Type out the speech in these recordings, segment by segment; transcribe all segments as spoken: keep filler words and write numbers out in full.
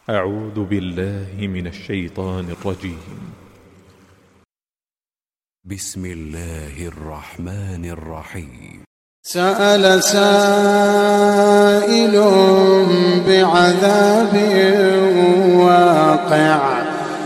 أعوذ بالله من الشيطان الرجيم. بسم الله الرحمن الرحيم. سأل سائل بعذاب واقع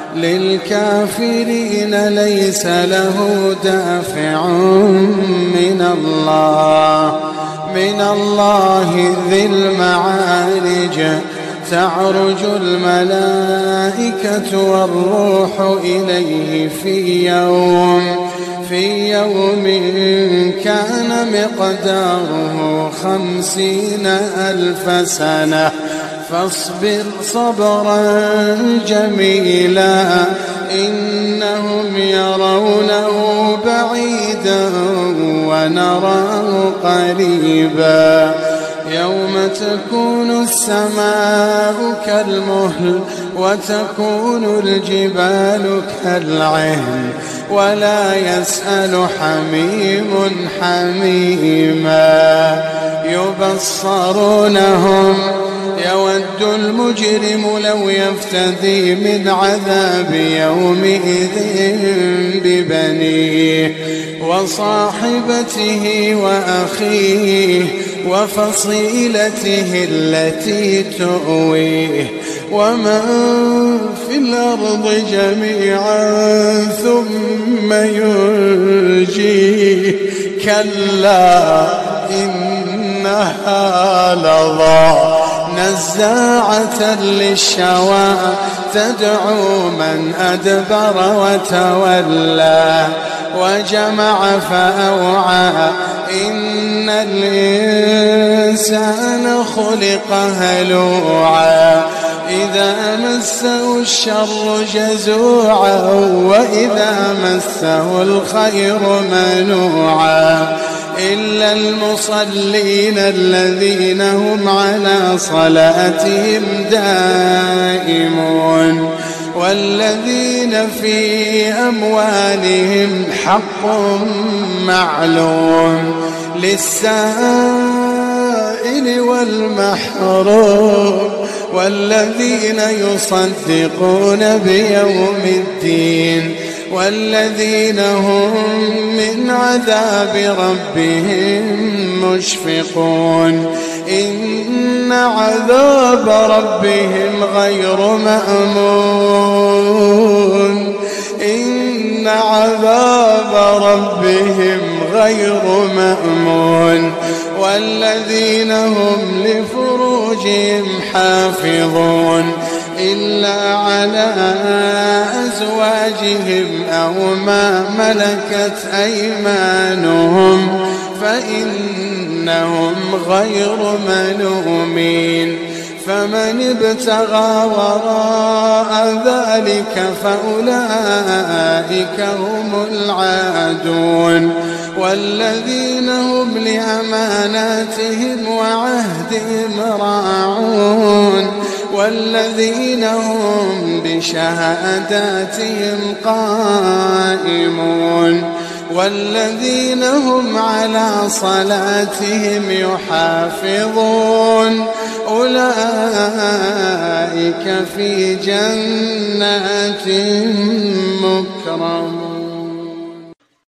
للكافرين ليس له دافع من الله من الله ذي المعارج تعرج الملائكة والروح إليه في يوم في يوم كان مقداره خمسين ألف سنة فاصبر صبرا جميلا إنهم يرونه بعيدا ونراه قريبا يوم تكون السماء كالمهل وتكون الجبال كالعهن ولا يسأل حميم حميما يبصرونهم يود المجرم لو يفتدي من عذاب يومئذ ببنيه وصاحبته وأخيه وفصيلته التي تؤويه ومن في الأرض جميعا ثم ينجيه كلا إنها لظى نزاعة للشوى تدعو من أدبر وتولى وجمع فأوعى إن الإنسان خلق هلوعا إذا مسه الشر جزوعا وإذا مسه الخير منوعا إلا المصلين الذين هم على صلاتهم دائمون والذين في أموالهم حق معلوم للسائل والمحروم والذين يصدقون بيوم الدين والذين هم من عذاب ربهم مشفقون إن عذاب ربهم غير مأمون إن عذاب ربهم غير مأمون والذين هم لفروجهم حافظون إلا على أزواجهم أو ما ملكت أيمانهم فإنهم غير ملومين فمن ابتغى وراء ذلك فأولئك هم العادون والذين هم لأماناتهم وعهدهم راعون والذين هم بشهاداتهم قائمون والذين هم على صلاتهم يحافظون أولئك في جنات مكرمون.